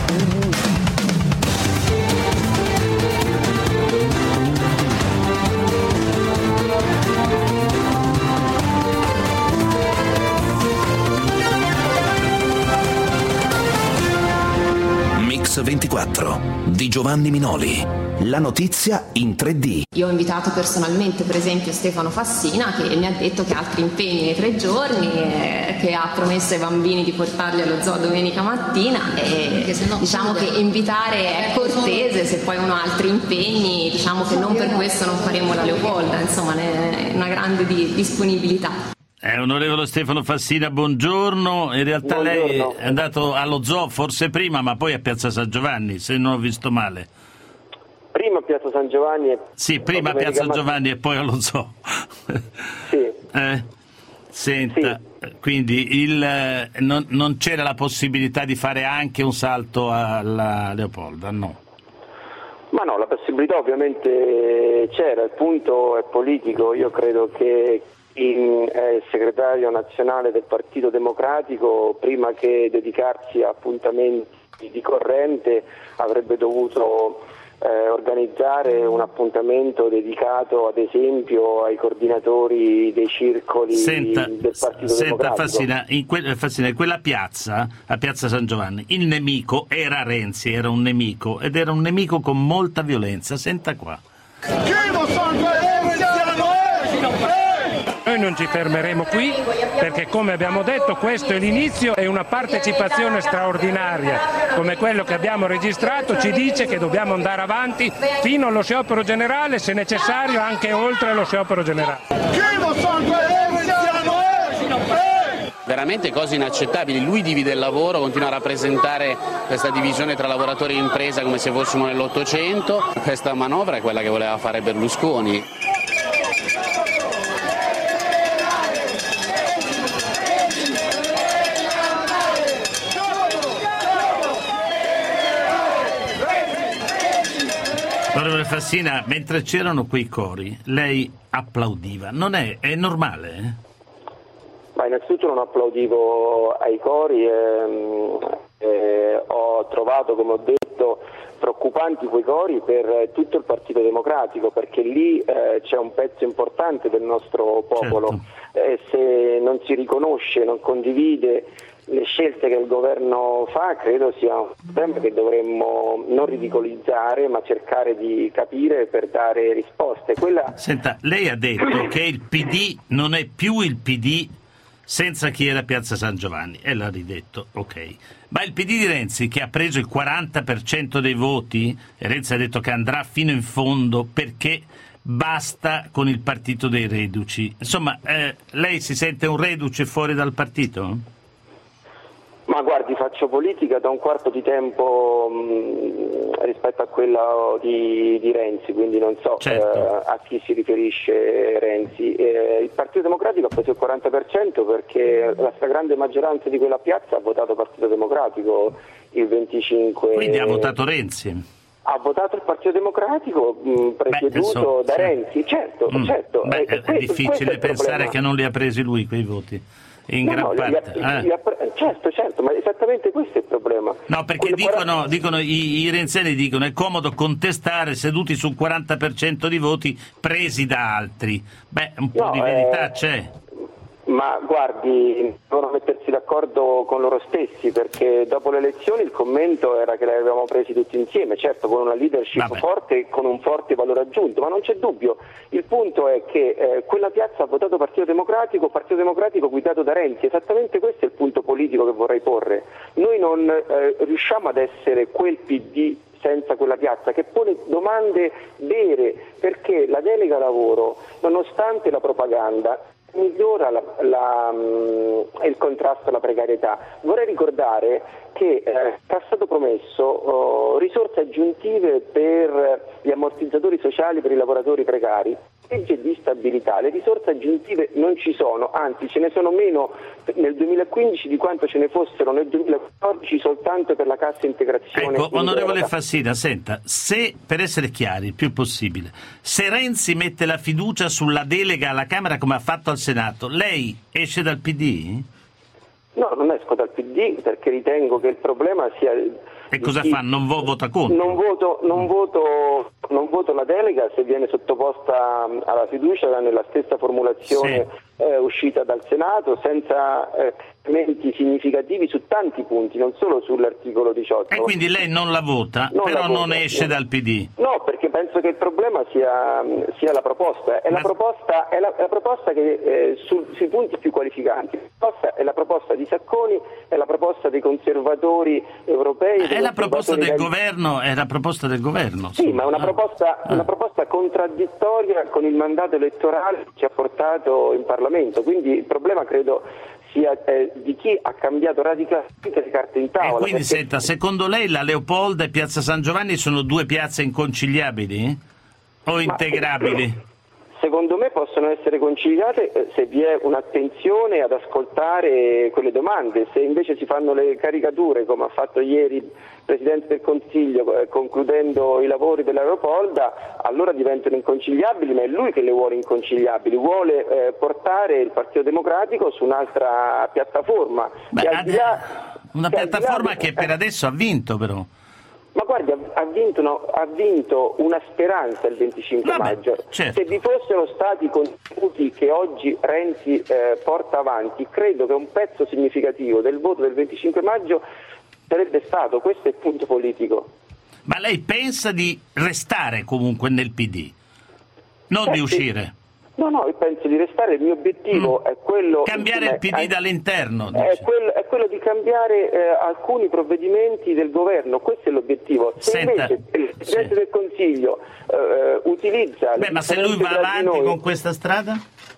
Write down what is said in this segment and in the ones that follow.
Mix 24 di Giovanni Minoli. La notizia in 3D. Io ho invitato personalmente, per esempio, Stefano Fassina, che mi ha detto che ha altri impegni nei 3 giorni, che ha promesso ai bambini di portarli allo zoo domenica mattina, e diciamo che invitare è cortese, se poi uno ha altri impegni, diciamo che non per questo non faremo la Leopolda, insomma, è una grande disponibilità. Onorevole Stefano Fassina, buongiorno. In realtà buongiorno. Lei è andato allo zoo forse prima, ma poi a Piazza San Giovanni, se non ho visto male. Prima a Piazza San Giovanni. Sì, prima a Piazza Giovanni e poi allo zoo. Sì. Senta, sì. Quindi non c'era la possibilità di fare anche un salto alla Leopolda, no? Ma no, la possibilità ovviamente c'era, il punto è politico. Io credo che il segretario nazionale del Partito Democratico, prima che dedicarsi a appuntamenti di corrente, avrebbe dovuto organizzare un appuntamento dedicato ad esempio ai coordinatori dei circoli del Partito Democratico. Fassina, in quella piazza, a Piazza San Giovanni, il nemico era Renzi, era un nemico, ed era un nemico con molta violenza. Senta qua. Noi non ci fermeremo qui perché, come abbiamo detto, questo è l'inizio e una partecipazione straordinaria come quello che abbiamo registrato ci dice che dobbiamo andare avanti fino allo sciopero generale, se necessario anche oltre lo sciopero generale. Veramente cose inaccettabili. Lui divide il lavoro, continua a rappresentare questa divisione tra lavoratori e impresa come se fossimo nell'Ottocento. Questa manovra è quella che voleva fare Berlusconi. Onorevole Fassina, mentre c'erano quei cori, lei applaudiva. Non è normale? Ma innanzitutto non applaudivo ai cori, ho trovato, come ho detto, preoccupanti quei cori per tutto il Partito Democratico, perché lì c'è un pezzo importante del nostro popolo. Certo. Se non si riconosce, non condivide le scelte che il governo fa, credo sia un problema che dovremmo non ridicolizzare, ma cercare di capire per dare risposte. Senta, lei ha detto che il PD non è più il PD senza chi era a Piazza San Giovanni, e l'ha ridetto, ok. Ma il PD di Renzi, che ha preso il 40% dei voti, e Renzi ha detto che andrà fino in fondo perché basta con il partito dei reduci. Insomma, lei si sente un reduce fuori dal partito? Ma guardi, faccio politica da un quarto di tempo rispetto a quella di Renzi, quindi non so a chi si riferisce Renzi. Il Partito Democratico ha preso il 40% perché la stragrande maggioranza di quella piazza ha votato Partito Democratico il 25%. Quindi ha votato Renzi? Ha votato il Partito Democratico presieduto da Renzi, certo. È difficile pensare che non li ha presi lui quei voti. In gran parte. Certo, ma esattamente questo è il problema. No, perché dicono i renziani dicono è comodo contestare seduti sul 40% di voti presi da altri. Un po' di verità c'è. Ma guardi, devono mettersi d'accordo con loro stessi, perché dopo le elezioni il commento era che li avevamo presi tutti insieme, certo con una leadership forte e con un forte valore aggiunto, ma non c'è dubbio. Il punto è che quella piazza ha votato Partito Democratico guidato da Renzi, esattamente questo è il punto politico che vorrei porre. Noi non riusciamo ad essere quel PD senza quella piazza, che pone domande vere, perché la delega lavoro, nonostante la propaganda, migliora il contrasto alla pregarietà. Vorrei ricordare che era stato promesso risorse aggiuntive per gli ammortizzatori sociali per i lavoratori precari. Legge di stabilità, le risorse aggiuntive non ci sono, anzi ce ne sono meno nel 2015 di quanto ce ne fossero nel 2014 soltanto per la cassa integrazione. Ecco, onorevole Fassina, senta, se, per essere chiari il più possibile, se Renzi mette la fiducia sulla delega alla Camera come ha fatto al Senato, lei esce dal PD? No, non esco dal PD perché ritengo che il problema sia E cosa fa? Non vota contro? Non voto la delega se viene sottoposta alla fiducia nella stessa formulazione uscita dal Senato, senza elementi significativi su tanti punti, non solo sull'articolo 18. E quindi lei non la vota, però non esce dal PD? No, perché penso che il problema sia la proposta. È la proposta che sui punti più qualificanti. È la proposta di Sacconi, è la proposta dei conservatori europei. È la proposta del governo, è la proposta del governo. Sì, ma è una proposta contraddittoria con il mandato elettorale che ci ha portato in Parlamento. Quindi il problema credo sia di chi ha cambiato radicalmente le carte in tavola. E quindi senta, secondo lei la Leopolda e Piazza San Giovanni sono due piazze inconciliabili o integrabili? Secondo me possono essere conciliate se vi è un'attenzione ad ascoltare quelle domande. Se invece si fanno le caricature, come ha fatto ieri il Presidente del Consiglio concludendo i lavori della Leopolda, allora diventano inconciliabili, ma è lui che le vuole inconciliabili, vuole portare il Partito Democratico su un'altra piattaforma. Una piattaforma che per adesso ha vinto però. Ma guardi, ha vinto una speranza il 25 maggio. Certo. Se vi fossero stati i contenuti che oggi Renzi porta avanti, credo che un pezzo significativo del voto del 25 maggio sarebbe stato, questo è il punto politico. Ma lei pensa di restare comunque nel PD, non di uscire? No, io penso di restare, il mio obiettivo è quello... Cambiare il PD dall'interno. È quello di cambiare alcuni provvedimenti del governo, questo è l'obiettivo. Se invece il Presidente del Consiglio utilizza... ma se lui va avanti con questa strada?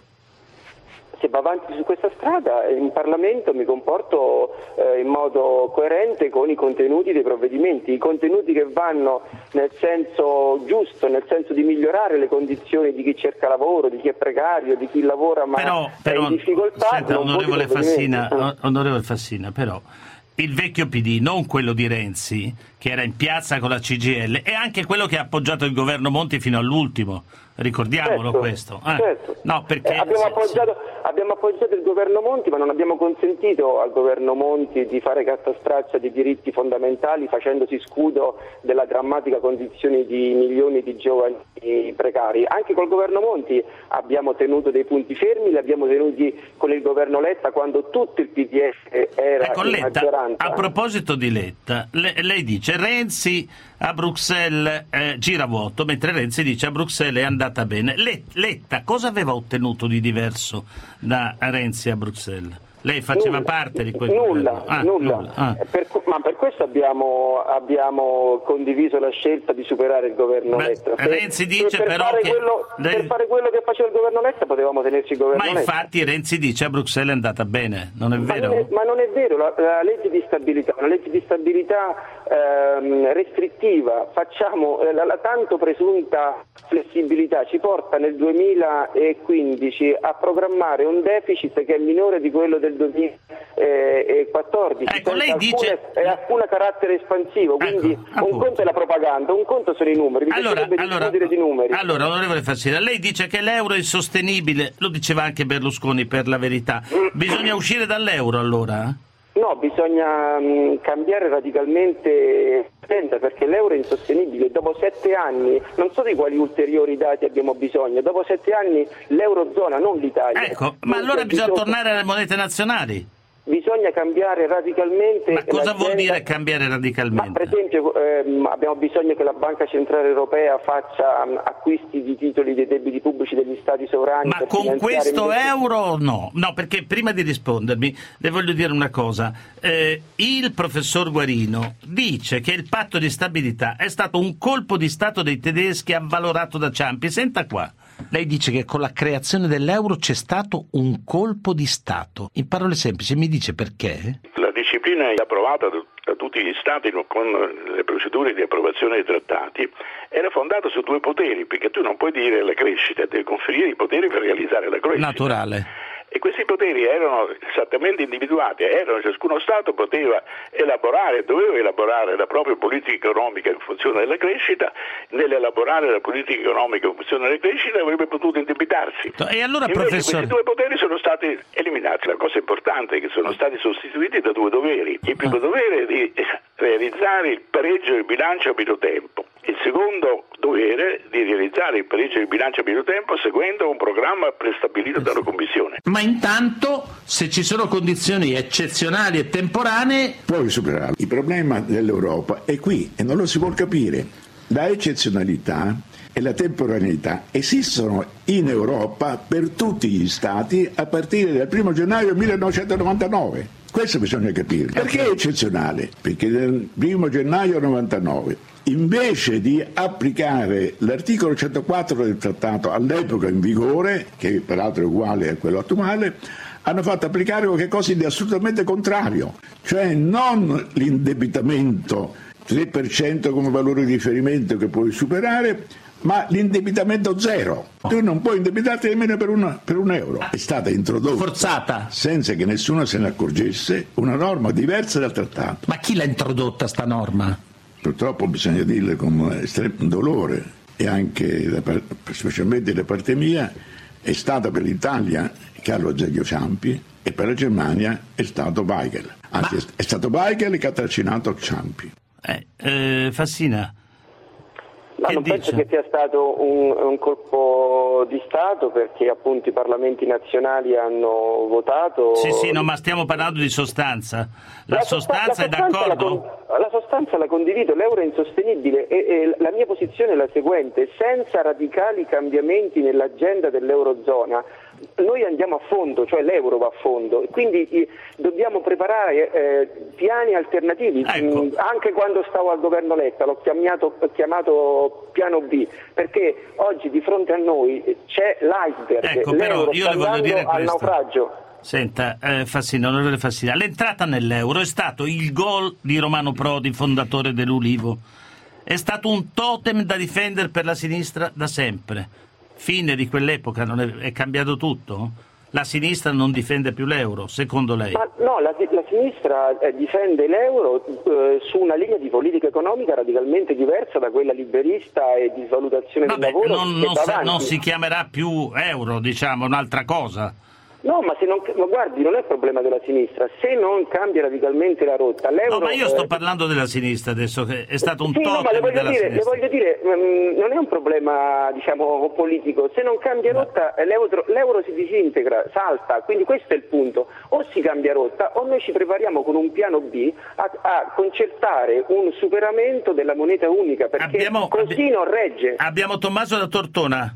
Se va avanti su questa strada, in Parlamento mi comporto in modo coerente con i contenuti dei provvedimenti, i contenuti che vanno nel senso giusto, nel senso di migliorare le condizioni di chi cerca lavoro, di chi è precario, di chi lavora ma è in difficoltà. Senta, onorevole Fassina, però il vecchio PD, non quello di Renzi, che era in piazza con la CGIL, è anche quello che ha appoggiato il governo Monti fino all'ultimo. Ricordiamolo questo. Certo. No, perché abbiamo appoggiato il governo Monti, ma non abbiamo consentito al governo Monti di fare carta straccia di diritti fondamentali, facendosi scudo della drammatica condizione di milioni di giovani precari. Anche col governo Monti abbiamo tenuto dei punti fermi, li abbiamo tenuti con il governo Letta quando tutto il PDS era in maggioranza. A proposito di Letta, lei dice Renzi a Bruxelles gira vuoto, mentre Renzi dice a Bruxelles è andata bene. Letta cosa aveva ottenuto di diverso da Renzi a Bruxelles? Lei faceva parte di quel nulla. Ma per questo abbiamo condiviso la scelta di superare il governo Letta. Renzi dice per però per fare quello che faceva il governo Letta potevamo tenerci il governo Letta. Ma infatti Renzi dice a Bruxelles è andata bene, non è vero? Ma non è vero, la legge di stabilità, una legge di stabilità restrittiva, facciamo la tanto presunta flessibilità ci porta nel 2015 a programmare un deficit che è minore di quello del 2014. Ecco, lei dice è alcun carattere espansivo, quindi un conto è la propaganda, un conto sono i numeri. Di numeri. Allora, onorevole Fassina, lei dice che l'euro è insostenibile, lo diceva anche Berlusconi per la verità. Bisogna uscire dall'euro allora? No, bisogna cambiare radicalmente perché l'euro è insostenibile. Dopo 7 anni, non so di quali ulteriori dati abbiamo bisogno, dopo 7 anni l'Eurozona, non l'Italia. Ecco, ma allora bisogna tornare alle monete nazionali. Bisogna cambiare radicalmente. Ma cosa vuol dire cambiare radicalmente? Ma per esempio abbiamo bisogno che la Banca Centrale Europea faccia acquisti di titoli dei debiti pubblici degli stati sovrani. Ma con questo euro no? No, perché prima di rispondermi le voglio dire una cosa. Il professor Guarino dice che il patto di stabilità è stato un colpo di Stato dei tedeschi avvalorato da Ciampi. Senta qua. Lei dice che con la creazione dell'euro c'è stato un colpo di Stato. In parole semplici mi dice perché? La disciplina è approvata da tutti gli Stati con le procedure di approvazione dei trattati, era fondata su 2 poteri, perché tu non puoi dire la crescita, devi conferire i poteri per realizzare la crescita. Naturale. e questi poteri erano esattamente individuati, ciascuno Stato poteva doveva elaborare la propria politica economica in funzione della crescita. Nell'elaborare la politica economica in funzione della crescita avrebbe potuto indebitarsi. E allora, invece professore, questi due poteri sono stati eliminati. La cosa importante è che sono stati sostituiti da due doveri. Il primo dovere è di realizzare il pareggio del bilancio a pieno tempo. Il secondo dovere di realizzare il pareggio del bilancio a pieno tempo seguendo un programma prestabilito dalla Commissione. Ma intanto, se ci sono condizioni eccezionali e temporanee, puoi superare. Il problema dell'Europa è qui e non lo si vuol capire. La eccezionalità e la temporaneità esistono in Europa per tutti gli Stati a partire dal 1 gennaio 1999. Questo bisogna capire. Perché è eccezionale? Perché nel 1 gennaio 1999, invece di applicare l'articolo 104 del trattato all'epoca in vigore, che peraltro è uguale a quello attuale, hanno fatto applicare qualcosa di assolutamente contrario, cioè non l'indebitamento 3% come valore di riferimento che puoi superare, ma l'indebitamento zero. Tu non puoi indebitarti nemmeno per un euro. È stata introdotta, forzata, senza che nessuno se ne accorgesse, una norma diversa dal trattato. Ma chi l'ha introdotta sta norma? Purtroppo bisogna dirle con estremo dolore, e anche specialmente da parte mia, è stata per l'Italia Carlo Azeglio Ciampi e per la Germania è stato Weigel. Anzi, è stato Weigel che ha trascinato Ciampi. Fassina. Ma non penso che sia stato un colpo di Stato, perché appunto i parlamenti nazionali hanno votato. Sì, no, ma stiamo parlando di sostanza. La sostanza è d'accordo? La sostanza la condivido, l'euro è insostenibile e la mia posizione è la seguente: senza radicali cambiamenti nell'agenda dell'eurozona noi andiamo a fondo, cioè l'euro va a fondo, quindi dobbiamo preparare piani alternativi. Ecco. Anche quando stavo al governo Letta l'ho chiamato piano B, perché oggi di fronte a noi c'è l'iceberg, ecco, l'euro però io sta le voglio dire al naufragio. Senta, Fassina, onorevole Fassina, l'entrata nell'euro è stato il gol di Romano Prodi, fondatore dell'Ulivo. È stato un totem da difendere per la sinistra da sempre. Fine di quell'epoca, non è cambiato tutto? La sinistra non difende più l'euro, secondo lei? Ma no, la sinistra difende l'euro su una linea di politica economica radicalmente diversa da quella liberista e di svalutazione del lavoro. Non si chiamerà più euro, diciamo, un'altra cosa. No, ma guardi, non è problema della sinistra. Se non cambia radicalmente la rotta, l'euro... No, ma io sto parlando della sinistra adesso, che è stato un totem della sinistra. Le voglio dire, non è un problema, diciamo, politico. Se non cambia rotta, l'euro si disintegra, salta. Quindi questo è il punto. O si cambia rotta, o noi ci prepariamo con un piano B a concertare un superamento della moneta unica, perché così non regge. Abbiamo Tommaso da Tortona.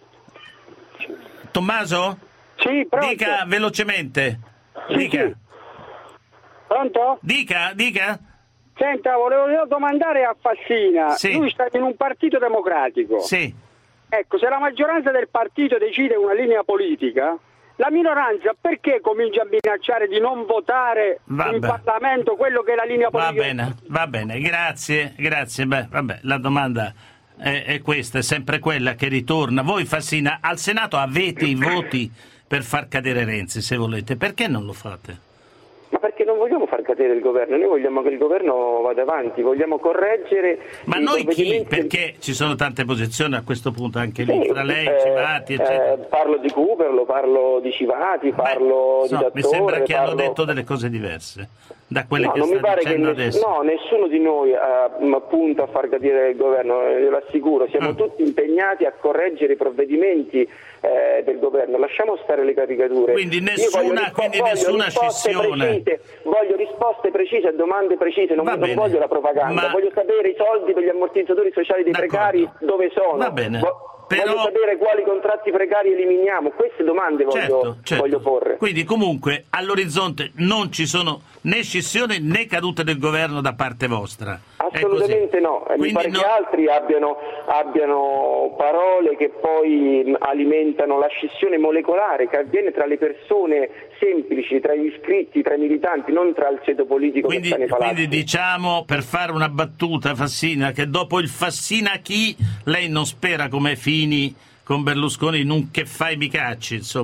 Tommaso? Sì, pronto. Dica velocemente. Sì, Dica. sì. Pronto? Dica. Senta, volevo domandare a Fassina. Sì. Lui sta in un partito democratico. Sì. Ecco, se la maggioranza del partito decide una linea politica, la minoranza perché comincia a minacciare di non votare in Parlamento quello che è la linea politica? Va bene, grazie. Beh, vabbè, la domanda è questa, è sempre quella che ritorna. Voi, Fassina, al Senato avete i voti per far cadere Renzi, se volete. Perché non lo fate? Ma perché non vogliamo far cadere il governo, noi vogliamo che il governo vada avanti, vogliamo correggere. Ma noi chi? Perché ci sono tante posizioni a questo punto anche lì, tra lei, Civati, eccetera. Parlo di Cooperlo, parlo di Civati, parlo di Dattore. Mi sembra che hanno detto delle cose diverse da quelle che non sta mi pare dicendo adesso. No, nessuno di noi punta a far cadere il governo, lo assicuro, siamo tutti impegnati a correggere i provvedimenti del governo, lasciamo stare le caricature. Quindi nessuna scissione. Voglio risposte precise a domande precise, non voglio la propaganda, voglio sapere i soldi per gli ammortizzatori sociali dei precari dove sono. Va bene. Voglio sapere quali contratti precari eliminiamo, queste domande voglio porre. Quindi comunque all'orizzonte non ci sono né scissioni né cadute del governo da parte vostra. Assolutamente no, mi pare che altri abbiano parole che poi alimentano la scissione molecolare che avviene tra le persone semplici, tra gli iscritti, tra i militanti, non tra il ceto politico che sta nei palazzi. Quindi diciamo, per fare una battuta, Fassina, che dopo il Fassina chi lei non spera come Fini con Berlusconi in un che fai mi cacci, insomma.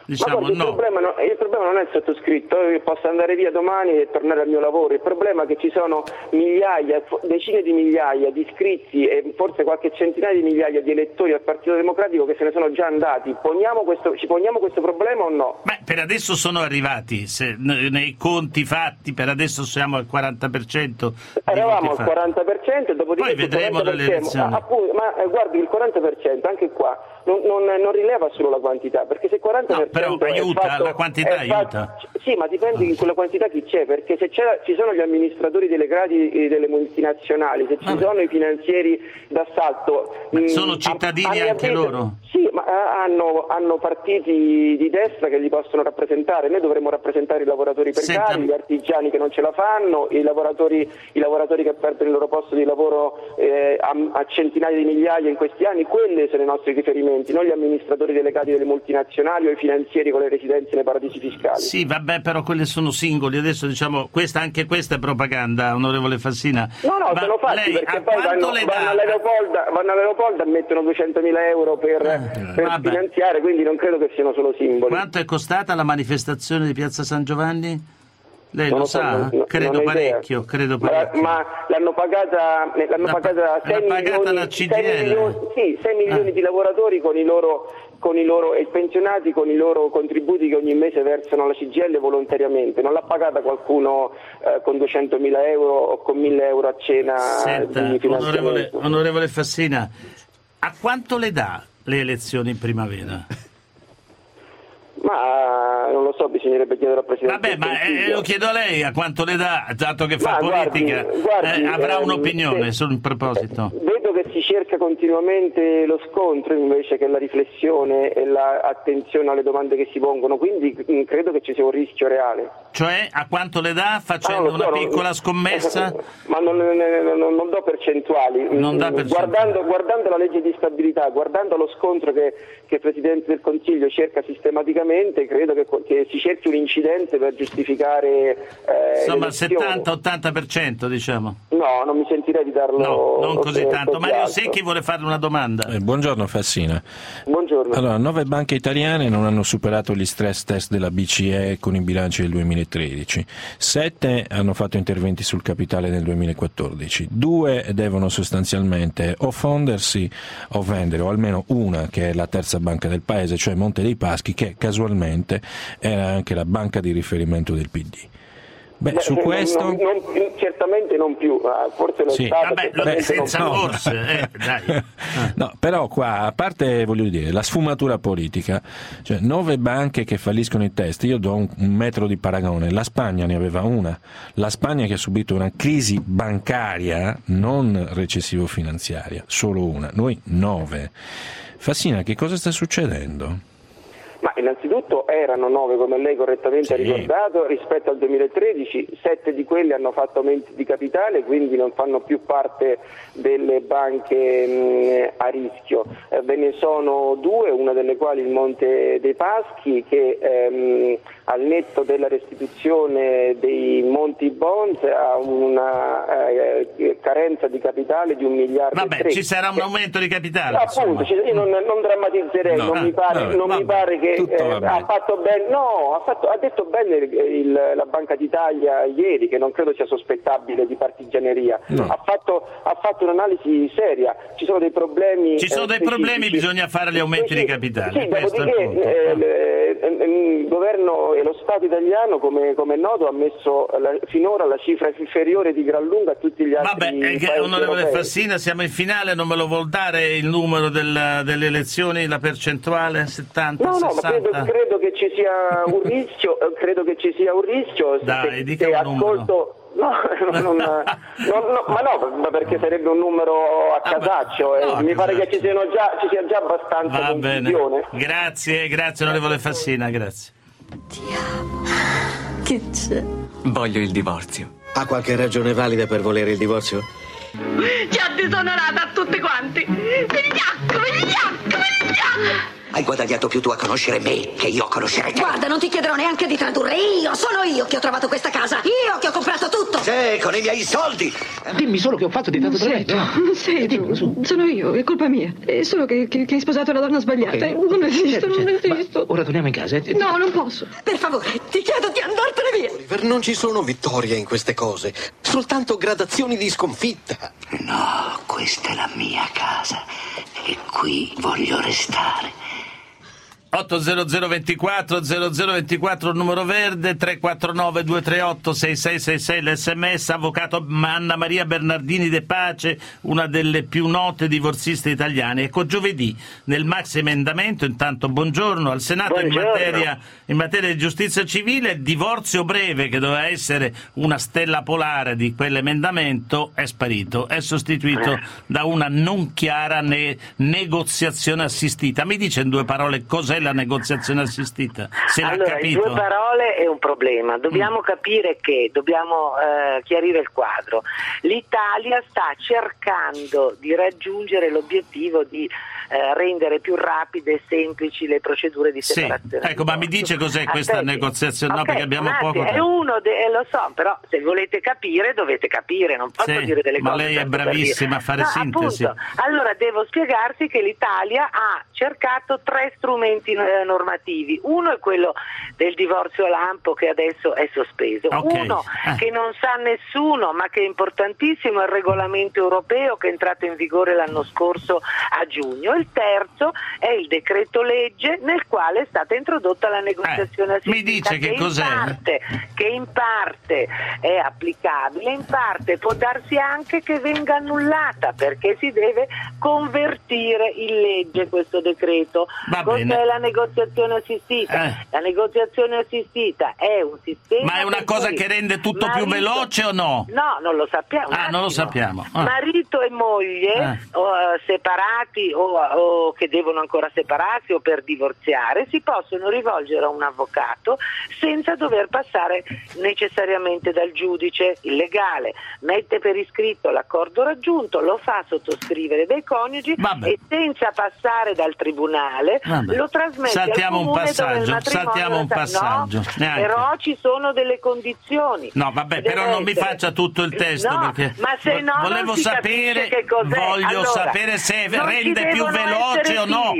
diciamo il problema non è il sottoscritto, io posso andare via domani e tornare al mio lavoro, il problema è che ci sono decine di migliaia di iscritti e forse qualche centinaia di migliaia di elettori al Partito Democratico che se ne sono già andati. Ci poniamo questo problema o no? Beh, per adesso sono arrivati, nei conti fatti per adesso siamo al 40%. Eravamo al 40%, dopodiché poi vedremo dalle elezioni. Ma guardi, il 40% anche qua non rileva solo la quantità, perché se il 40% però aiuta, la quantità aiuta. Sì, ma dipende in quella quantità chi c'è, perché se ci sono gli amministratori delegati delle multinazionali, se ci sono i finanzieri d'assalto, sono cittadini anche loro. Sì, ma hanno partiti di destra che li possono rappresentare. Noi dovremmo rappresentare i lavoratori precari, gli artigiani che non ce la fanno, i lavoratori che perdono il loro posto di lavoro a centinaia di migliaia in questi anni. Quelli sono i nostri riferimenti, non gli amministratori delegati delle multinazionali o i finanzieri con le residenze nei paradisi fiscali. Sì, vabbè, però quelli sono singoli. Adesso diciamo anche questa è propaganda, onorevole Fassina. No, sono fatti, perché poi vanno all'Aeropolda e mettono 200.000 euro per finanziare, quindi non credo che siano solo simboli. Quanto è costata la manifestazione di Piazza San Giovanni? Lei lo sa? Credo parecchio. Ma l'hanno pagata 6 milioni di lavoratori con i loro e pensionati con i loro contributi che ogni mese versano alla CGIL volontariamente. Non l'ha pagata qualcuno con 200.000 euro o con 1.000 euro a cena. Senta, di finanziamento. onorevole Fassina, a quanto le dà le elezioni in primavera? Ma non lo so, bisognerebbe chiedere al Presidente. Vabbè, ma lo chiedo a lei, a quanto le dà, dato che fa politica, avrà un'opinione sul proposito. Vedo che si cerca continuamente lo scontro invece che la riflessione e l'attenzione alle domande che si pongono, quindi credo che ci sia un rischio reale. Cioè, a quanto le dà, facendo una piccola scommessa? Ma non do percentuali. Guardando la legge di stabilità, guardando lo scontro che il Presidente del Consiglio cerca sistematicamente, credo che si cerchi un incidente per giustificare insomma, 70-80%, diciamo. No, non mi sentirei di darlo. No, non così tanto. Mario Secchi vuole farle una domanda. Buongiorno Fassina. Buongiorno. Allora, 9 banche italiane non hanno superato gli stress test della BCE con i bilanci del 2013. 7 hanno fatto interventi sul capitale nel 2014. 2 devono sostanzialmente o fondersi o vendere, o almeno una, che è la terza banca del paese, cioè Monte dei Paschi, che casualmente era anche la banca di riferimento del PD. Su questo certamente non più, forse lo sì. Stato senza forse dai. No, però qua, a parte, voglio dire, la sfumatura politica, cioè 9 banche che falliscono i test, io do un metro di paragone. La Spagna ne aveva una, la Spagna che ha subito una crisi bancaria, non recessivo-finanziaria, solo una, noi 9. Fassina, che cosa sta succedendo? Ma innanzitutto erano 9, come lei correttamente ha ricordato, rispetto al 2013, 7 di quelli hanno fatto aumenti di capitale, quindi non fanno più parte delle banche a rischio. Ve ne sono 2, una delle quali il Monte dei Paschi, che al netto della restituzione dei Monti Bonds ha una carenza di capitale di 1 miliardo. Vabbè, ci sarà un aumento di capitale. Appunto, io non drammatizzerei, non mi pare che ha fatto bene. No, ha detto bene la Banca d'Italia ieri, che non credo sia sospettabile di partigianeria. No. Ha fatto un'analisi seria. Ci sono dei problemi. Bisogna fare gli aumenti di capitale. Sì, dopodiché il governo e lo Stato italiano, come è noto, ha messo finora la cifra inferiore di gran lunga a tutti gli altri paesi onorevole europei. Fassina, siamo in finale, non me lo vuol dare il numero delle elezioni, la percentuale? 70, no, 60? Ma credo che ci sia un rischio. Dai, dica un numero. Ma perché sarebbe un numero a casaccio, mi pare che ci sia già abbastanza confusione. Grazie onorevole Fassina, grazie. Ti amo. Che c'è? Voglio il divorzio. Ha qualche ragione valida per volere il divorzio? Ti ha disonorata a tutti quanti. Vigliacco. Hai guadagnato più tu a conoscere me che io a conoscere te. Guarda, non ti chiederò neanche di tradurre. Sono io che ho trovato questa casa. Io che ho comprato tutto. Sì, con i miei soldi. Dimmi solo che ho fatto di tanto brevetto. Non sei tu. Sono io, è colpa mia. È solo che hai sposato la donna sbagliata. Okay. Non esisto, non esisto. Ora torniamo in casa. No, non posso. Per favore, ti chiedo di andartene via. Oliver, non ci sono vittorie in queste cose, soltanto gradazioni di sconfitta. No, questa è la mia casa e qui voglio restare. 80024 numero verde, 349 238 6666 l'SMS. Avvocato Anna Maria Bernardini De Pace, una delle più note divorziste italiane. Ecco, giovedì nel maxi emendamento, intanto buongiorno, al Senato Buongiorno. in materia di giustizia civile, il divorzio breve, che doveva essere una stella polare di quell'emendamento, è sparito, è sostituito da una non chiara negoziazione assistita. Mi dice in due parole cos'è la negoziazione assistita? Se l'ha capito. In due parole è un problema. Dobbiamo capire che dobbiamo chiarire il quadro. L'Italia sta cercando di raggiungere l'obiettivo di rendere più rapide e semplici le procedure di separazione. Sì. Ecco, ma mi dice cos'è questa negoziazione? No, perché abbiamo poco tempo. È uno, lo so, però se volete capire dovete capire, non posso dire delle cose. Ma lei è bravissima a fare sintesi. Appunto. Allora devo spiegarsi che l'Italia ha cercato 3 strumenti normativi. Uno è quello del divorzio lampo, che adesso è sospeso. Uno che non sa nessuno, ma che è importantissimo, è il regolamento europeo che è entrato in vigore l'anno scorso a giugno. Il terzo è il decreto legge nel quale è stata introdotta la negoziazione assistita. Mi dice che cos'è? Che in parte è applicabile, in parte può darsi anche che venga annullata, perché si deve convertire in legge questo decreto. Cos'è la negoziazione assistita? La negoziazione assistita è un sistema. Ma è una cosa che rende tutto più veloce o no? No, non lo sappiamo. Non lo sappiamo. Marito e moglie separati o che devono ancora separarsi o per divorziare si possono rivolgere a un avvocato senza dover passare necessariamente dal giudice. Il legale mette per iscritto l'accordo raggiunto, lo fa sottoscrivere dai coniugi e senza passare dal tribunale lo trasmette al comune dove il matrimonio però ci sono delle condizioni. No, vabbè, però non mi faccia tutto il testo, perché ma se no volevo sapere, voglio sapere se rende più veloce o no.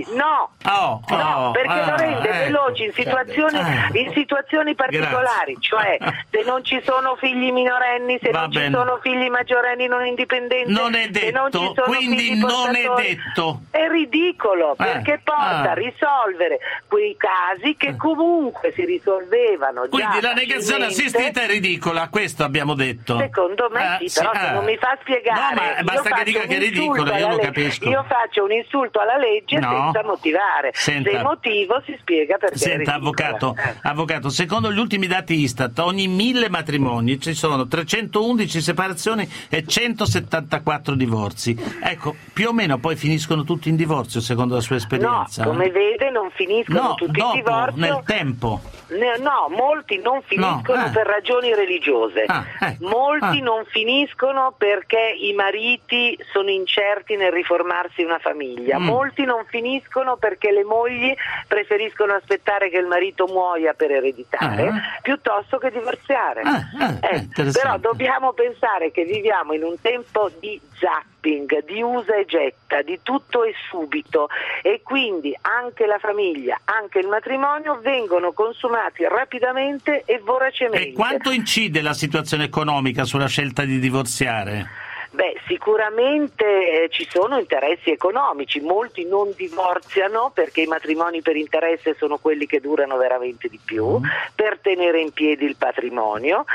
Perché lo rende veloce in situazioni particolari. Cioè se non ci sono figli minorenni, se non ci sono figli maggiorenni non indipendenti, non è detto, quindi non è detto. È ridicolo, perché porta a risolvere quei casi che comunque si risolvevano. Quindi la negazione assistita è ridicola, questo abbiamo detto. Secondo me però se non mi fa spiegare. No, ma basta che dica che è ridicola, io lo capisco. Io faccio un insulto alla legge senza motivare. Se motivo si spiega perché. Senta, avvocato, secondo gli ultimi dati Istat, ogni 1000 matrimoni ci sono 311 separazioni e 174 divorzi. Ecco, più o meno poi finiscono tutti in divorzio, secondo la sua esperienza? No, come vede non finiscono tutti in divorzio. Nel tempo. No, molti non finiscono per ragioni religiose. Molti non finiscono perché i mariti sono incerti nel riformarsi una famiglia. Molti non finiscono perché le mogli preferiscono aspettare che il marito muoia per ereditare piuttosto che divorziare. Però dobbiamo pensare che viviamo in un tempo di zapping, di usa e getta, di tutto e subito, e quindi anche la famiglia, anche il matrimonio vengono consumati rapidamente e voracemente. E quanto incide la situazione economica sulla scelta di divorziare? Beh, sicuramente ci sono interessi economici, molti non divorziano perché i matrimoni per interesse sono quelli che durano veramente di più, per tenere in piedi il patrimonio.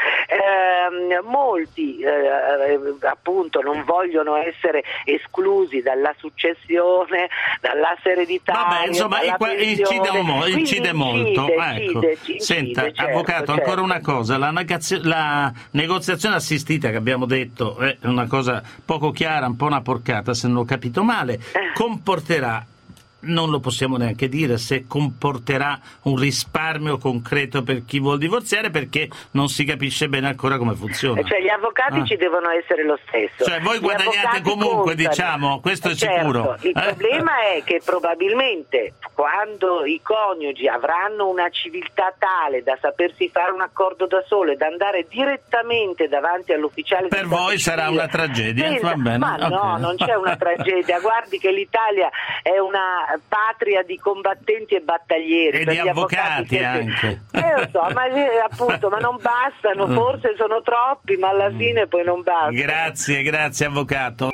Molti appunto non vogliono essere esclusi dalla successione, dall'asse ereditario. Vabbè, insomma, incide molto. Senta, avvocato, ancora una cosa, la negoziazione assistita che abbiamo detto è una cosa poco chiara, un po' una porcata se non ho capito male, comporterà non lo possiamo neanche dire se comporterà un risparmio concreto per chi vuol divorziare, perché non si capisce bene ancora come funziona. Cioè gli avvocati ci devono essere lo stesso. Cioè voi guadagnate comunque, diciamo, questo è sicuro. Il problema è che probabilmente quando i coniugi avranno una civiltà tale da sapersi fare un accordo da solo e da andare direttamente davanti all'ufficiale per voi sarà una tragedia. Va bene. Ma no, non c'è una tragedia. Guardi che l'Italia è una patria di combattenti e battaglieri e di avvocati anche. Lo so, ma appunto, ma non bastano, forse sono troppi, ma alla fine poi non basta. Grazie avvocato.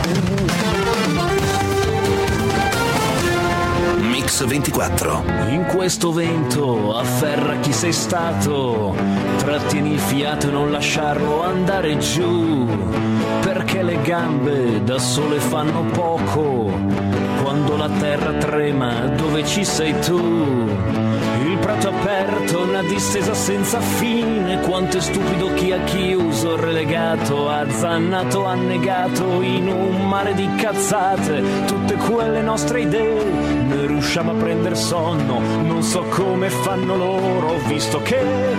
Mix 24. In questo vento afferra chi sei stato, trattieni il fiato e non lasciarlo andare giù, perché le gambe da sole fanno poco quando la terra trema dove ci sei tu. Il prato aperto, una distesa senza fine, quanto è stupido chi ha chiuso, relegato, azzannato, annegato in un mare di cazzate, tutte quelle nostre idee, noi riusciamo a prendere sonno, non so come fanno loro, visto che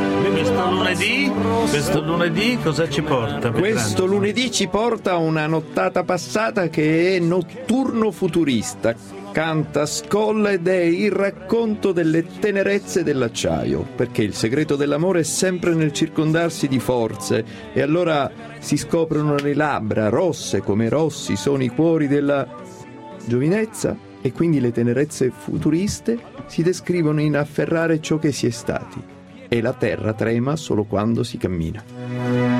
questo lunedì cosa ci porta? Questo lunedì ci porta a una nottata passata che è notturno futurista. Canta, scolla ed è il racconto delle tenerezze dell'acciaio, perché il segreto dell'amore è sempre nel circondarsi di forze, e allora si scoprono le labbra rosse come rossi sono i cuori della giovinezza, e quindi le tenerezze futuriste si descrivono in afferrare ciò che si è stati, e la terra trema solo quando si cammina.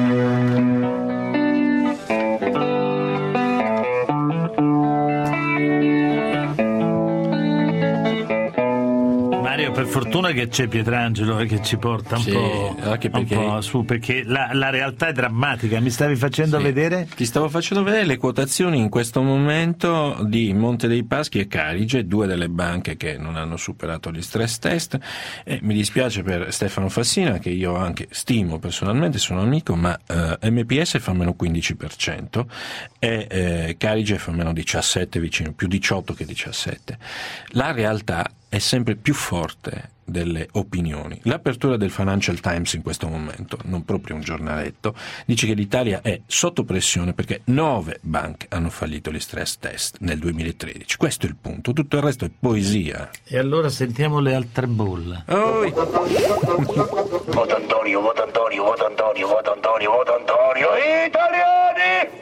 Per fortuna che c'è Pietrangelo che ci porta un po' su, perché la realtà è drammatica. Mi stavi facendo vedere? Ti stavo facendo vedere le quotazioni in questo momento di Monte dei Paschi e Carige, due delle banche che non hanno superato gli stress test, e mi dispiace per Stefano Fassina, che io anche stimo personalmente, sono amico, ma MPS fa meno 15% e Carige fa meno 17, vicino, più 18 che 17. La realtà è sempre più forte delle opinioni. L'apertura del Financial Times in questo momento, non proprio un giornaletto, dice che l'Italia è sotto pressione perché 9 banche hanno fallito gli stress test nel 2013. Questo è il punto, tutto il resto è poesia. E allora sentiamo le altre bolle. Vota Antonio, vota Antonio, vota Antonio, vota Antonio, vota Antonio, italiani!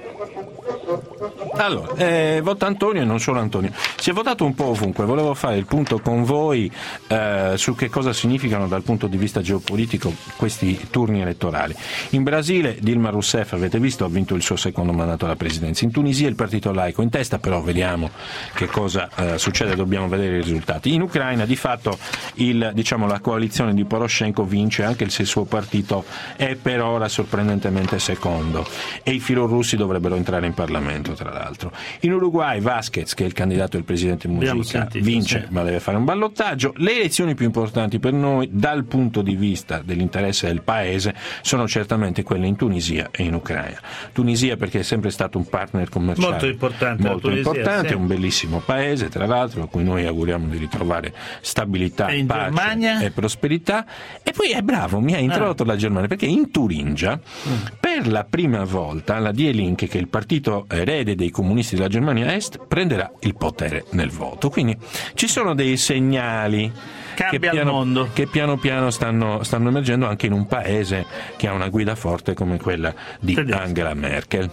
Allora, vota Antonio e non solo Antonio. Si è votato un po' ovunque. Volevo fare il punto con voi su che cosa significano dal punto di vista geopolitico questi turni elettorali. In Brasile Dilma Rousseff, avete visto, ha vinto il suo secondo mandato alla presidenza. In Tunisia il partito laico in testa, però vediamo che cosa succede, dobbiamo vedere i risultati. In Ucraina di fatto la coalizione di Poroshenko vince, anche se il suo partito è per ora sorprendentemente secondo, e i filorussi dovrebbero entrare in Parlamento, tra l'altro. In Uruguay Vázquez, che è il candidato del presidente Mujica, vince, ma deve fare un ballottaggio. Le elezioni più importanti per noi dal punto di vista dell'interesse del paese sono certamente quelle in Tunisia e in Ucraina. Tunisia perché è sempre stato un partner commerciale molto importante, un bellissimo paese, tra l'altro, a cui noi auguriamo di ritrovare stabilità, pace e prosperità. E poi è bravo, mi ha introdotto la Germania, perché in Turingia per la prima volta la Die Linke, che è il partito erede dei comunisti della Germania Est, prenderà il potere nel voto. Quindi ci sono dei segnali che piano piano stanno emergendo anche in un paese che ha una guida forte come quella di Angela Merkel.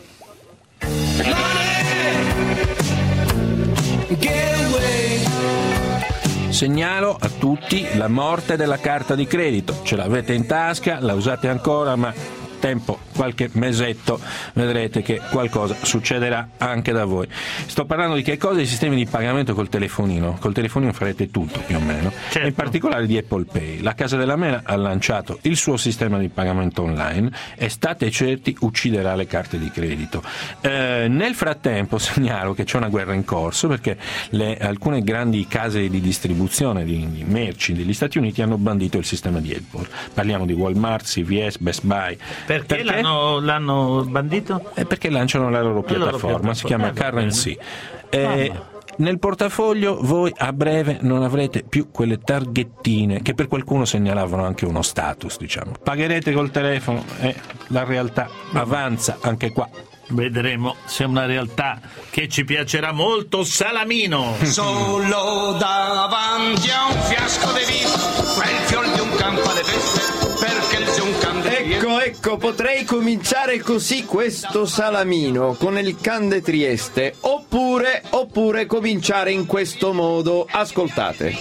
Segnalo a tutti la morte della carta di credito. Ce l'avete in tasca, la usate ancora, ma tempo, qualche mesetto, vedrete che qualcosa succederà anche da voi. Sto parlando di che cosa? I sistemi di pagamento col telefonino. Col telefonino farete tutto più o meno, certo. In particolare di Apple Pay. La Casa della Mela ha lanciato il suo sistema di pagamento online e state certi ucciderà le carte di credito. Nel frattempo segnalo che c'è una guerra in corso, perché alcune grandi case di distribuzione di merci degli Stati Uniti hanno bandito il sistema di Apple. Parliamo di Walmart, CVS, Best Buy. Perché? L'hanno bandito? Perché lanciano la loro piattaforma, si chiama Currency. nel portafoglio voi a breve non avrete più quelle targhettine che per qualcuno segnalavano anche uno status, diciamo. Pagherete col telefono e la realtà avanza anche qua. Vedremo se è una realtà che ci piacerà molto. Salamino. Solo davanti a un fiasco di vino, quel fior di un campo alle feste, perché il Zuncan Ecco, potrei cominciare così questo Salamino con il Can de Trieste, oppure cominciare in questo modo. Ascoltate.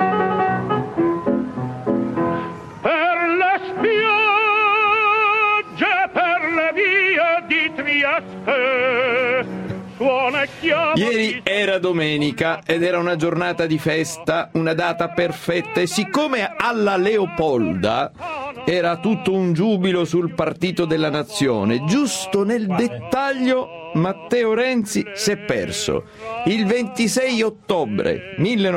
Per le spiagge, per le vie di Trieste, suona e chiama. Ieri era domenica ed era una giornata di festa, una data perfetta, e siccome alla Leopolda era tutto un giubilo sul partito della nazione, giusto nel dettaglio Matteo Renzi si è perso. Il 26 ottobre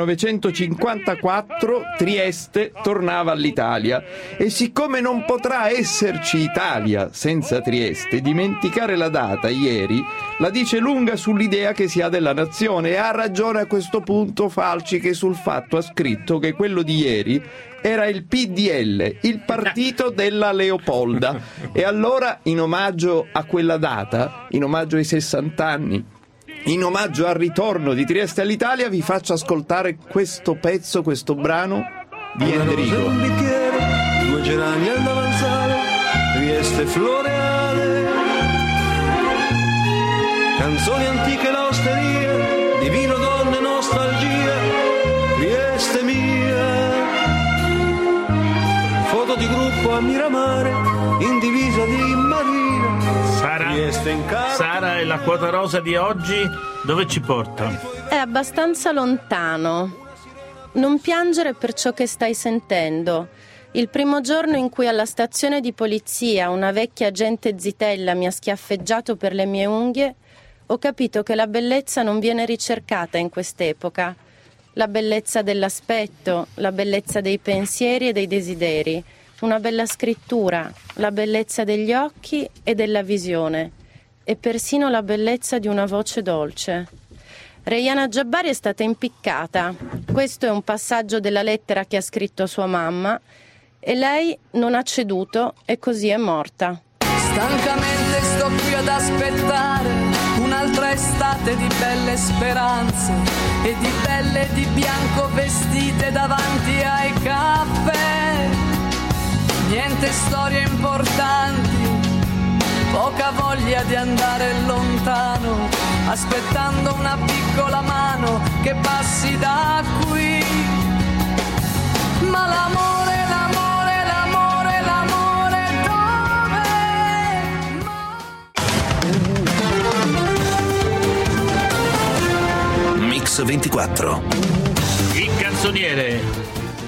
1954 Trieste tornava all'Italia, e siccome non potrà esserci Italia senza Trieste, dimenticare la data ieri la dice lunga sull'idea che si ha della nazione, e ha ragione a questo punto Falci, che sul fatto ha scritto che quello di ieri era il PDL, il partito della Leopolda. E allora, in omaggio a quella data, in omaggio ai 60 anni, in omaggio al ritorno di Trieste all'Italia, vi faccio ascoltare questo pezzo, questo brano di Enrico. Un bicchiere, 2 gerani al davanzale, Trieste floreale, canzoni antiche, l'osteria, di vino, donne, nostalgia, Trieste mia. Foto di gruppo a Miramare, in divisa di marina. Sara, e la quota rosa di oggi dove ci porta? È abbastanza lontano. Non piangere per ciò che stai sentendo. Il primo giorno in cui alla stazione di polizia una vecchia agente zitella mi ha schiaffeggiato per le mie unghie, ho capito che la bellezza non viene ricercata in quest'epoca. La bellezza dell'aspetto, la bellezza dei pensieri e dei desideri, una bella scrittura, la bellezza degli occhi e della visione, e persino la bellezza di una voce dolce. Rejana Jabbari è stata impiccata. Questo è un passaggio della lettera che ha scritto a sua mamma, e lei non ha ceduto e così è morta. Stancamente sto qui ad aspettare un'altra estate di belle speranze e di belle di bianco vestite davanti ai caffè. Niente storie importanti, poca voglia di andare lontano, aspettando una piccola mano che passi da qui. Ma l'amore, l'amore, l'amore, l'amore dove? Mix 24. Il canzoniere.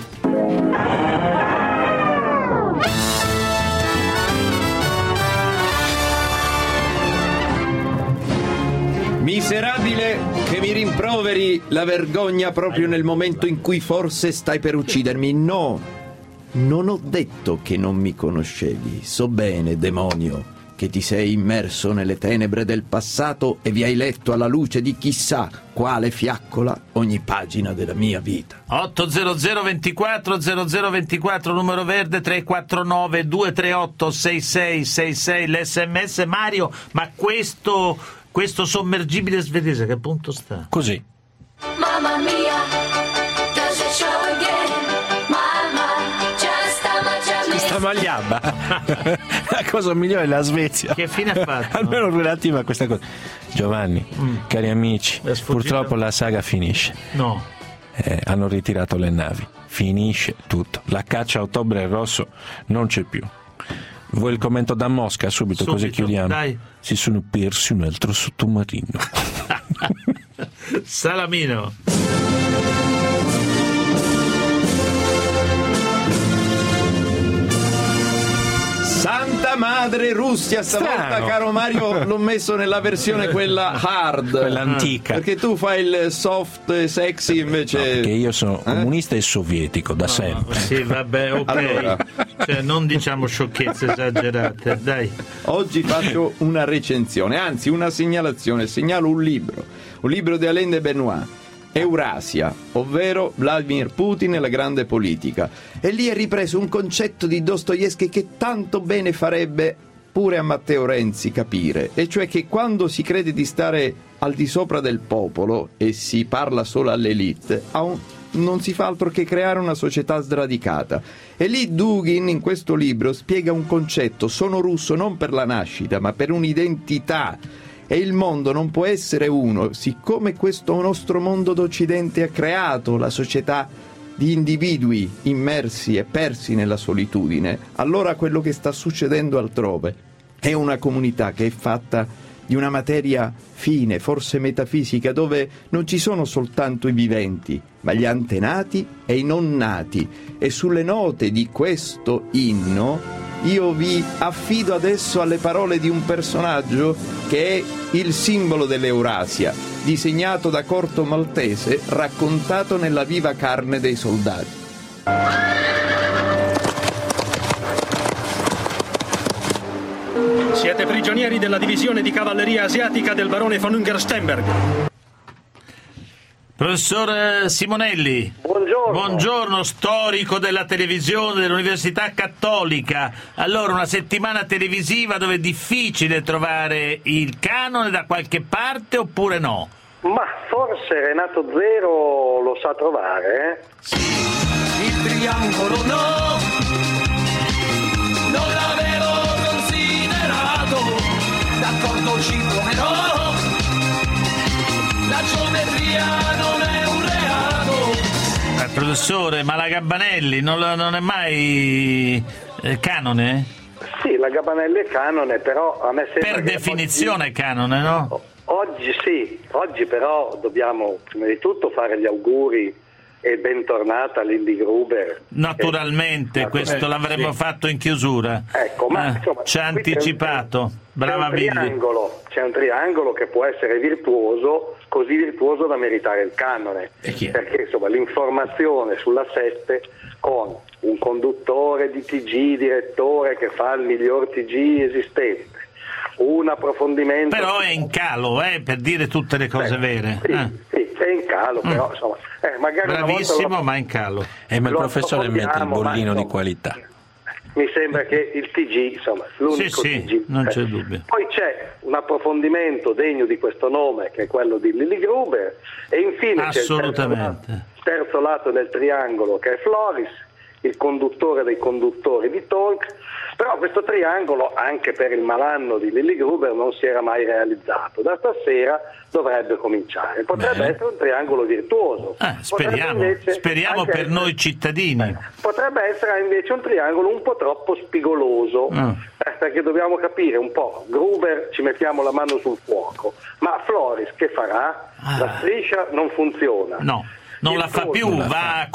Miserabile che mi rimproveri la vergogna proprio nel momento in cui forse stai per uccidermi. No, non ho detto che non mi conoscevi. So bene, demonio, che ti sei immerso nelle tenebre del passato e vi hai letto alla luce di chissà quale fiaccola ogni pagina della mia vita. 800 24 0024, numero verde, 349 238 6666, l'SMS. Mario, ma questo sommergibile svedese che punto sta? Così. Mamma mia, does it show again? Mamma, just how much I miss. Sta magliamba. La cosa migliore è la Svezia. Che fine ha fatto? Almeno relativa a questa cosa. Giovanni, cari amici, purtroppo la saga finisce. No. Hanno ritirato le navi. Finisce tutto. La caccia a Ottobre Rosso non c'è più. Vuoi il commento da Mosca subito così chiudiamo? Dai. Si sono persi un altro sottomarino. Salamino. Santa madre Russia, stavolta Strano. caro Mario l'ho messo nella versione quella hard, quella antica, perché tu fai il soft sexy invece. No, perché io sono comunista e sovietico da sempre. Sì, vabbè, ok. Allora, Cioè, non diciamo sciocchezze esagerate, dai. Oggi faccio una recensione, anzi una segnalazione, segnalo un libro di Alain de Benoist, Eurasia, ovvero Vladimir Putin e la grande politica. E lì è ripreso un concetto di Dostoevskij che tanto bene farebbe pure a Matteo Renzi capire, e cioè che quando si crede di stare al di sopra del popolo e si parla solo all'elite, non si fa altro che creare una società sradicata. E lì Dugin in questo libro spiega un concetto: sono russo non per la nascita ma per un'identità, e il mondo non può essere uno. Siccome questo nostro mondo d'Occidente ha creato la società di individui immersi e persi nella solitudine, allora quello che sta succedendo altrove è una comunità che è fatta di una materia fine, forse metafisica, dove non ci sono soltanto i viventi, ma gli antenati e i non nati. E sulle note di questo inno io vi affido adesso alle parole di un personaggio che è il simbolo dell'Eurasia, disegnato da Corto Maltese, raccontato nella viva carne dei soldati. Siete prigionieri della divisione di cavalleria asiatica del barone von Ungerstenberg. Professor Simonelli. Buongiorno, storico della televisione dell'Università Cattolica. Allora, una settimana televisiva dove è difficile trovare il canone da qualche parte oppure no? Ma forse Renato Zero lo sa trovare, Sì, il triangolo no, non l'avevo considerato, d'accordo ci proverò, la geometria non è un reato. Professore, ma la Gabanelli non è mai canone? Sì, la Gabanelli è canone, però a me sembra per definizione oggi, canone, no? Oggi sì, oggi però dobbiamo prima di tutto fare gli auguri e bentornata Lilli Gruber. Naturalmente, questo l'avremmo fatto in chiusura. Ecco, ma insomma, ci ha anticipato. Brava Billy. C'è un triangolo che può essere virtuoso, così virtuoso da meritare il canone. Perché insomma l'informazione sulla 7 con un conduttore di TG, direttore che fa il miglior TG esistente, un approfondimento. Però è in calo, per dire tutte le cose vere. Sì, è in calo, però insomma, magari bravissimo, ma in calo. Ma il professore mette il bollino di qualità. Mi sembra che il TG, insomma, l'unico TG. Non c'è dubbio. Poi c'è un approfondimento degno di questo nome, che è quello di Lilli Gruber, e infine c'è il terzo lato del triangolo, che è Floris, il conduttore dei conduttori di talk. Però questo triangolo, anche per il malanno di Lilli Gruber, non si era mai realizzato. Da stasera dovrebbe cominciare. Potrebbe essere un triangolo virtuoso. Speriamo per noi cittadini. Potrebbe essere invece un triangolo un po' troppo spigoloso, perché dobbiamo capire un po'. Gruber ci mettiamo la mano sul fuoco, ma Floris che farà? La striscia non funziona. No. Non la fa più, va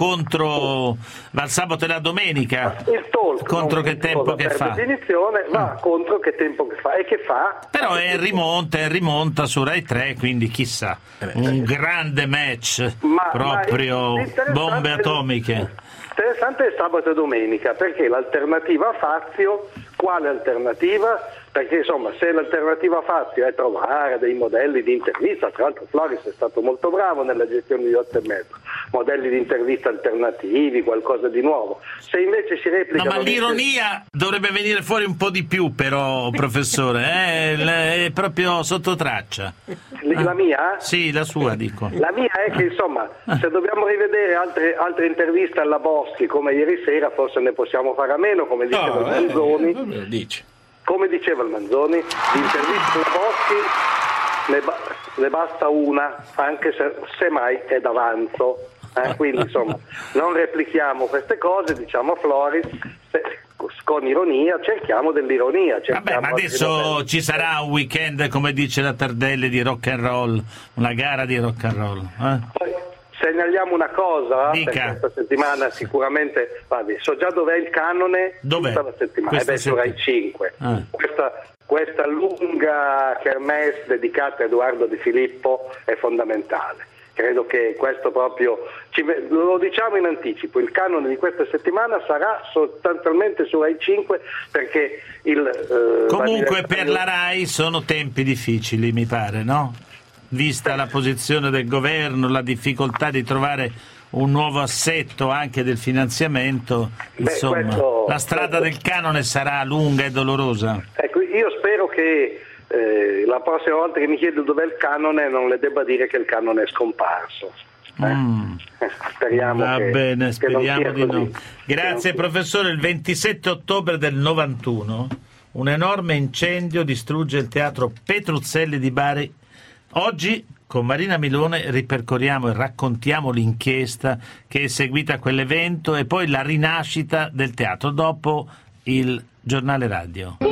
il sabato e la domenica. Il talk contro che tempo che fa? Per definizione va contro che tempo che fa. E che fa? Però è rimonta su Rai 3, quindi chissà. Un grande match, proprio bombe atomiche. Interessante è sabato e domenica, perché l'alternativa a Fazio, quale alternativa? Perché insomma, se l'alternativa a Fazio è trovare dei modelli di intervista, tra l'altro Floris è stato molto bravo nella gestione di 8 e mezzo, modelli di intervista alternativi, qualcosa di nuovo. Se invece si replica... No, ma l'ironia dovrebbe venire fuori un po' di più però, professore, è proprio sotto traccia. La mia? Sì, la sua, dico. La mia è che insomma, se dobbiamo rivedere altre interviste alla Boschi come ieri sera, forse ne possiamo fare a meno, come diceva il Manzoni. Come diceva il Manzoni, l'intervista alla Boschi ne basta una, anche se mai è d'avanzo. Quindi insomma, non replichiamo queste cose, diciamo a Floris, con ironia, cerchiamo dell'ironia. Vabbè, ma adesso ci sarà un weekend, come dice la Tardelli, di rock and roll, una gara di rock and roll. Poi segnaliamo una cosa, per questa settimana sicuramente, so già dov'è il canone. Dov'è? Tutta la settimana, su Rai 5. Questa lunga kermesse dedicata a Edoardo Di Filippo è fondamentale. Credo che questo proprio, lo diciamo in anticipo, il canone di questa settimana sarà sostanzialmente su Rai 5 perché comunque per la Rai sono tempi difficili, mi pare, no? Vista la posizione del governo, la difficoltà di trovare un nuovo assetto anche del finanziamento, insomma, la strada del canone sarà lunga e dolorosa. Ecco, io spero che la prossima volta che mi chiedo dov'è il canone non le debba dire che il canone è scomparso. Speriamo speriamo di no. Grazie professore. Il 27 ottobre del 91 un enorme incendio distrugge il teatro Petruzzelli di Bari. Oggi con Marina Milone ripercorriamo e raccontiamo l'inchiesta che è seguita a quell'evento e poi la rinascita del teatro dopo il giornale radio.